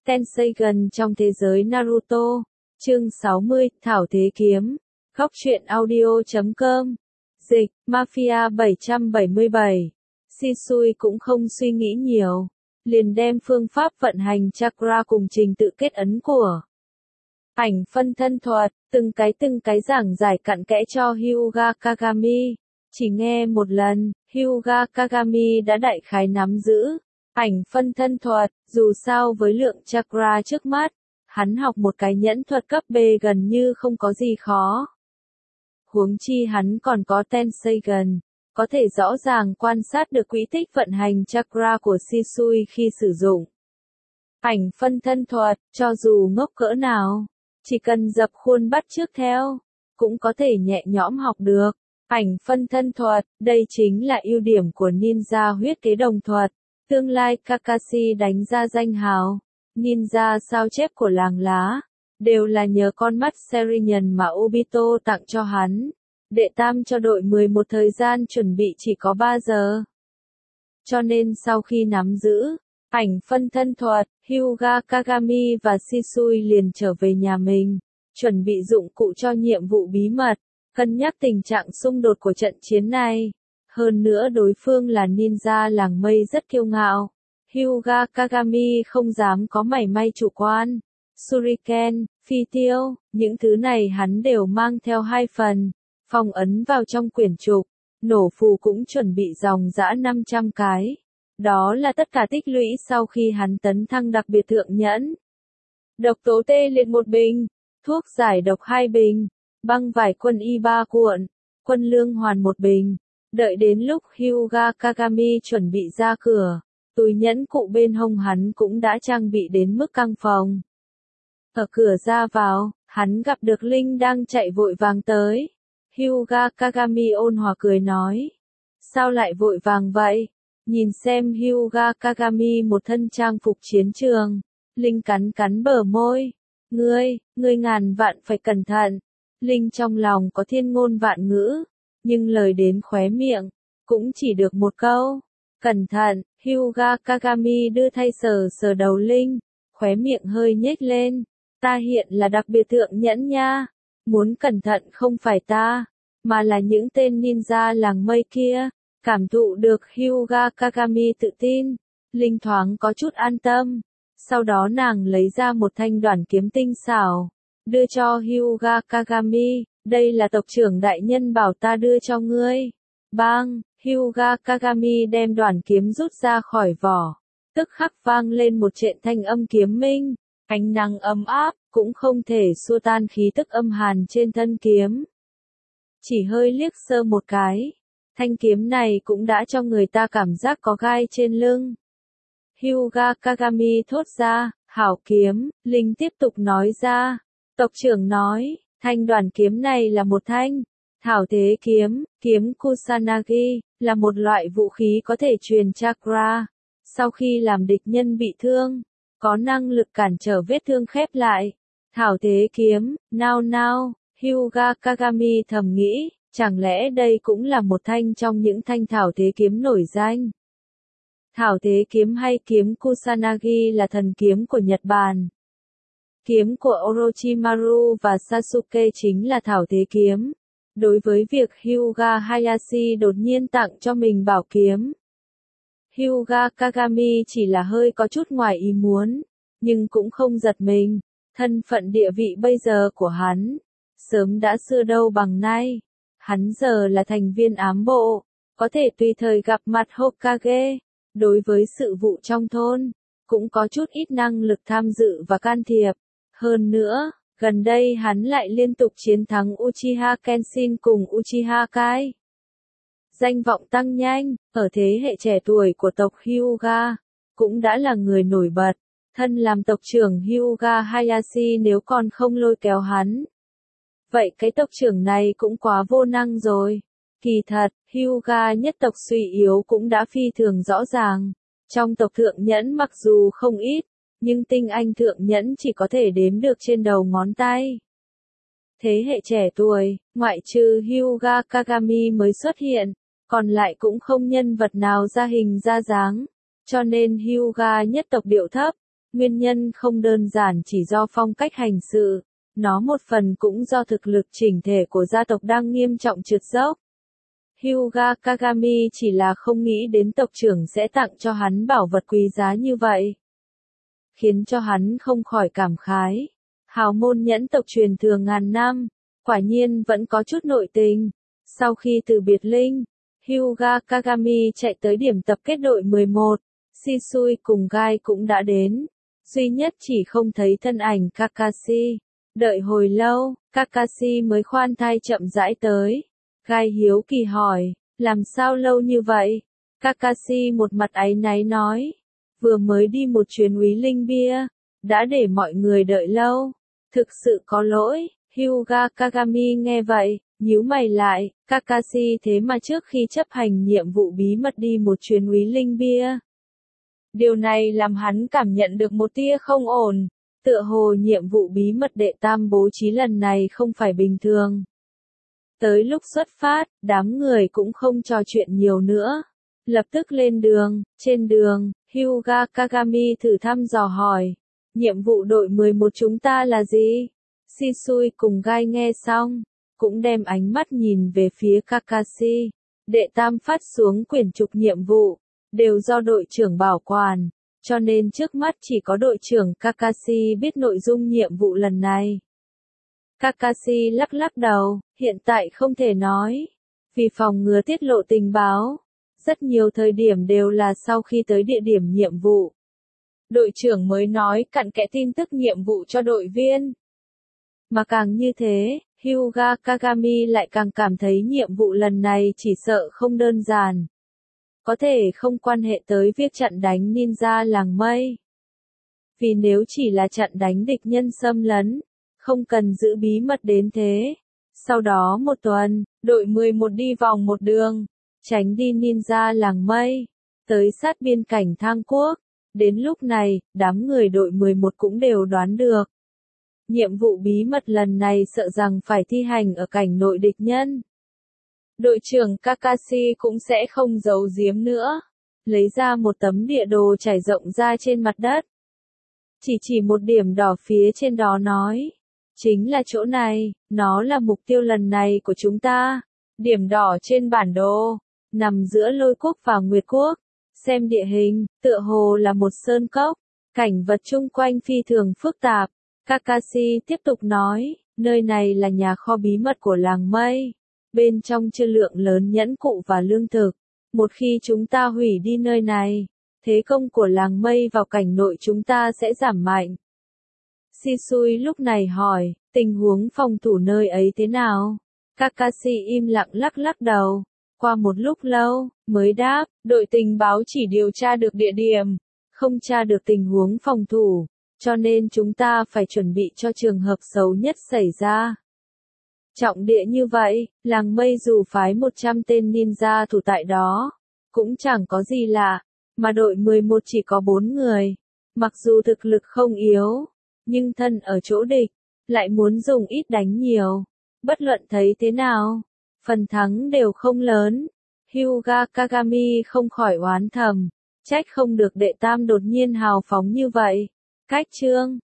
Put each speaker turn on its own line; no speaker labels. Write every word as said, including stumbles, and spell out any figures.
Tenseigan trong thế giới Naruto. Chương sáu mươi, Thảo Thế Kiếm. Góc truyện audio chấm com. Dịch, Mafia bảy trăm bảy mươi bảy. Shisui cũng không suy nghĩ nhiều. Liền đem phương pháp vận hành chakra cùng trình tự kết ấn của ảnh phân thân thuật, từng cái từng cái giảng giải cặn kẽ cho Hyuga Kagami. Chỉ nghe một lần, Hyuga Kagami đã đại khái nắm giữ ảnh phân thân thuật, dù sao với lượng chakra trước mắt, hắn học một cái nhẫn thuật cấp B gần như không có gì khó. Huống chi hắn còn có Tenseigan, có thể rõ ràng quan sát được quỹ tích vận hành chakra của Shisui khi sử dụng ảnh phân thân thuật, cho dù ngốc cỡ nào, chỉ cần dập khuôn bắt chước theo, cũng có thể nhẹ nhõm học được. Ảnh phân thân thuật, đây chính là ưu điểm của ninja huyết kế đồng thuật. Tương lai Kakashi đánh ra danh hào, ninja sao chép của làng lá, đều là nhờ con mắt Serinhân mà Obito tặng cho hắn. Đệ tam cho đội mười một thời gian chuẩn bị chỉ có ba giờ. Cho nên sau khi nắm giữ ảnh phân thân thuật, Hyuga Kagami và Shisui liền trở về nhà mình, chuẩn bị dụng cụ cho nhiệm vụ bí mật, cân nhắc tình trạng xung đột của trận chiến này. Hơn nữa đối phương là ninja làng mây rất kiêu ngạo. Hyuga Kagami không dám có mảy may chủ quan. Shuriken, phi tiêu, những thứ này hắn đều mang theo hai phần. Phong ấn vào trong quyển trục. Nổ phù cũng chuẩn bị dòng dã năm trăm cái. Đó là tất cả tích lũy sau khi hắn tấn thăng đặc biệt thượng nhẫn. Độc tố tê liệt một bình. Thuốc giải độc hai bình. Băng vải quân y ba cuộn. Quân lương hoàn một bình. Đợi đến lúc Hyuga Kagami chuẩn bị ra cửa, túi nhẫn cụ bên hông hắn cũng đã trang bị đến mức căng phòng. Ở cửa ra vào, hắn gặp được Linh đang chạy vội vàng tới. Hyuga Kagami ôn hòa cười nói. Sao lại vội vàng vậy? Nhìn xem Hyuga Kagami một thân trang phục chiến trường. Linh cắn cắn bờ môi. Ngươi, ngươi ngàn vạn phải cẩn thận. Linh trong lòng có thiên ngôn vạn ngữ. Nhưng lời đến khóe miệng, cũng chỉ được một câu. Cẩn thận, Hyuga Kagami đưa thay sờ sờ đầu Linh, khóe miệng hơi nhếch lên. Ta hiện là đặc biệt thượng nhẫn nha. Muốn cẩn thận không phải ta, mà là những tên ninja làng mây kia. Cảm thụ được Hyuga Kagami tự tin, Linh thoáng có chút an tâm. Sau đó nàng lấy ra một thanh đoản kiếm tinh xảo, đưa cho Hyuga Kagami. Đây là tộc trưởng đại nhân bảo ta đưa cho ngươi. Bang, Hyuga Kagami đem đoản kiếm rút ra khỏi vỏ. Tức khắc vang lên một trận thanh âm kiếm minh. Ánh nắng ấm áp, cũng không thể xua tan khí tức âm hàn trên thân kiếm. Chỉ hơi liếc sơ một cái. Thanh kiếm này cũng đã cho người ta cảm giác có gai trên lưng. Hyuga Kagami thốt ra, hảo kiếm, Linh tiếp tục nói ra. Tộc trưởng nói. Thanh đoản kiếm này là một thanh thảo thế kiếm, kiếm Kusanagi, là một loại vũ khí có thể truyền chakra. Sau khi làm địch nhân bị thương, có năng lực cản trở vết thương khép lại. Thảo thế kiếm, nao nao, Hyuga Kagami thầm nghĩ, chẳng lẽ đây cũng là một thanh trong những thanh thảo thế kiếm nổi danh. Thảo thế kiếm hay kiếm Kusanagi là thần kiếm của Nhật Bản. Kiếm của Orochimaru và Sasuke chính là thảo thế kiếm. Đối với việc Hyuga Hayashi đột nhiên tặng cho mình bảo kiếm, Hyuga Kagami chỉ là hơi có chút ngoài ý muốn, nhưng cũng không giật mình. Thân phận địa vị bây giờ của hắn, sớm đã xưa đâu bằng nay. Hắn giờ là thành viên ám bộ, có thể tùy thời gặp mặt Hokage. Đối với sự vụ trong thôn, cũng có chút ít năng lực tham dự và can thiệp. Hơn nữa, gần đây hắn lại liên tục chiến thắng Uchiha Kenshin cùng Uchiha Kai. Danh vọng tăng nhanh, ở thế hệ trẻ tuổi của tộc Hyuga, cũng đã là người nổi bật. Thân làm tộc trưởng Hyuga Hayashi nếu còn không lôi kéo hắn, vậy cái tộc trưởng này cũng quá vô năng rồi. Kỳ thật, Hyuga nhất tộc suy yếu cũng đã phi thường rõ ràng. Trong tộc thượng nhẫn mặc dù không ít, nhưng tinh anh thượng nhẫn chỉ có thể đếm được trên đầu ngón tay. Thế hệ trẻ tuổi, ngoại trừ Hyuga Kagami mới xuất hiện, còn lại cũng không nhân vật nào ra hình ra dáng. Cho nên Hyuga nhất tộc điệu thấp, Nguyên nhân không đơn giản chỉ do phong cách hành sự, nó một phần cũng do thực lực chỉnh thể của gia tộc đang nghiêm trọng trượt dốc. Hyuga Kagami chỉ là không nghĩ đến tộc trưởng sẽ tặng cho hắn bảo vật quý giá như vậy, khiến cho hắn không khỏi cảm khái. Hào môn nhẫn tộc truyền thừa ngàn năm, quả nhiên vẫn có chút nội tình. Sau khi từ biệt Linh, Hyuga Kagami chạy tới điểm tập kết đội mười một, Shisui cùng Gai cũng đã đến. Duy nhất chỉ không thấy thân ảnh Kakashi. Đợi hồi lâu, Kakashi mới khoan thai chậm rãi tới. Gai hiếu kỳ hỏi, làm sao lâu như vậy? Kakashi một mặt áy náy nói, vừa mới đi một chuyến úy linh bia, đã để mọi người đợi lâu. Thực sự có lỗi. Hyuga Kagami nghe vậy, nhíu mày lại, Kakashi thế mà trước khi chấp hành nhiệm vụ bí mật đi một chuyến úy linh bia. Điều này làm hắn cảm nhận được một tia không ổn, tựa hồ nhiệm vụ bí mật đệ tam bố trí lần này không phải bình thường. Tới lúc xuất phát, đám người cũng không trò chuyện nhiều nữa. Lập tức lên đường, trên đường, Hyuga Kagami thử thăm dò hỏi, nhiệm vụ đội mười một chúng ta là gì? Shisui cùng Gai nghe xong, cũng đem ánh mắt nhìn về phía Kakashi. Đệ tam phát xuống quyển trục nhiệm vụ, đều do đội trưởng bảo quản, cho nên trước mắt chỉ có đội trưởng Kakashi biết nội dung nhiệm vụ lần này. Kakashi lắc lắc đầu, hiện tại không thể nói, vì phòng ngừa tiết lộ tình báo. Rất nhiều thời điểm đều là sau khi tới địa điểm nhiệm vụ, đội trưởng mới nói cặn kẽ tin tức nhiệm vụ cho đội viên. Mà càng như thế, Hyuga Kagami lại càng cảm thấy nhiệm vụ lần này chỉ sợ không đơn giản. Có thể không quan hệ tới việc chặn đánh ninja làng mây. Vì nếu chỉ là chặn đánh địch nhân xâm lấn, không cần giữ bí mật đến thế. Sau đó một tuần, đội mười một đi vòng một đường, tránh đi ninja làng mây, tới sát biên cảnh Thang Quốc. Đến lúc này, đám người đội mười một cũng đều đoán được. Nhiệm vụ bí mật lần này sợ rằng phải thi hành ở cảnh nội địch nhân. Đội trưởng Kakashi cũng sẽ không giấu giếm nữa. Lấy ra một tấm địa đồ trải rộng ra trên mặt đất. Chỉ chỉ một điểm đỏ phía trên đó nói. Chính là chỗ này, nó là mục tiêu lần này của chúng ta. Điểm đỏ trên bản đồ, nằm giữa Lôi Quốc và Nguyệt Quốc. Xem địa hình, tựa hồ là một sơn cốc. Cảnh vật chung quanh phi thường phức tạp. Kakashi tiếp tục nói, nơi này là nhà kho bí mật của làng mây. Bên trong chứa lượng lớn nhẫn cụ và lương thực. Một khi chúng ta hủy đi nơi này, thế công của làng mây vào cảnh nội chúng ta sẽ giảm mạnh. Shisui lúc này hỏi, tình huống phòng thủ nơi ấy thế nào? Kakashi im lặng lắc lắc đầu. Qua một lúc lâu, mới đáp, đội tình báo chỉ điều tra được địa điểm, không tra được tình huống phòng thủ, cho nên chúng ta phải chuẩn bị cho trường hợp xấu nhất xảy ra. Trọng địa như vậy, làng mây dù phái một trăm tên ninja thủ tại đó, cũng chẳng có gì lạ, mà đội mười một chỉ có bốn người. Mặc dù thực lực không yếu, nhưng thân ở chỗ địch, lại muốn dùng ít đánh nhiều. Bất luận thấy thế nào, phần thắng đều không lớn. Hyuga Kagami không khỏi oán thầm, trách không được đệ tam đột nhiên hào phóng như vậy. Cách chương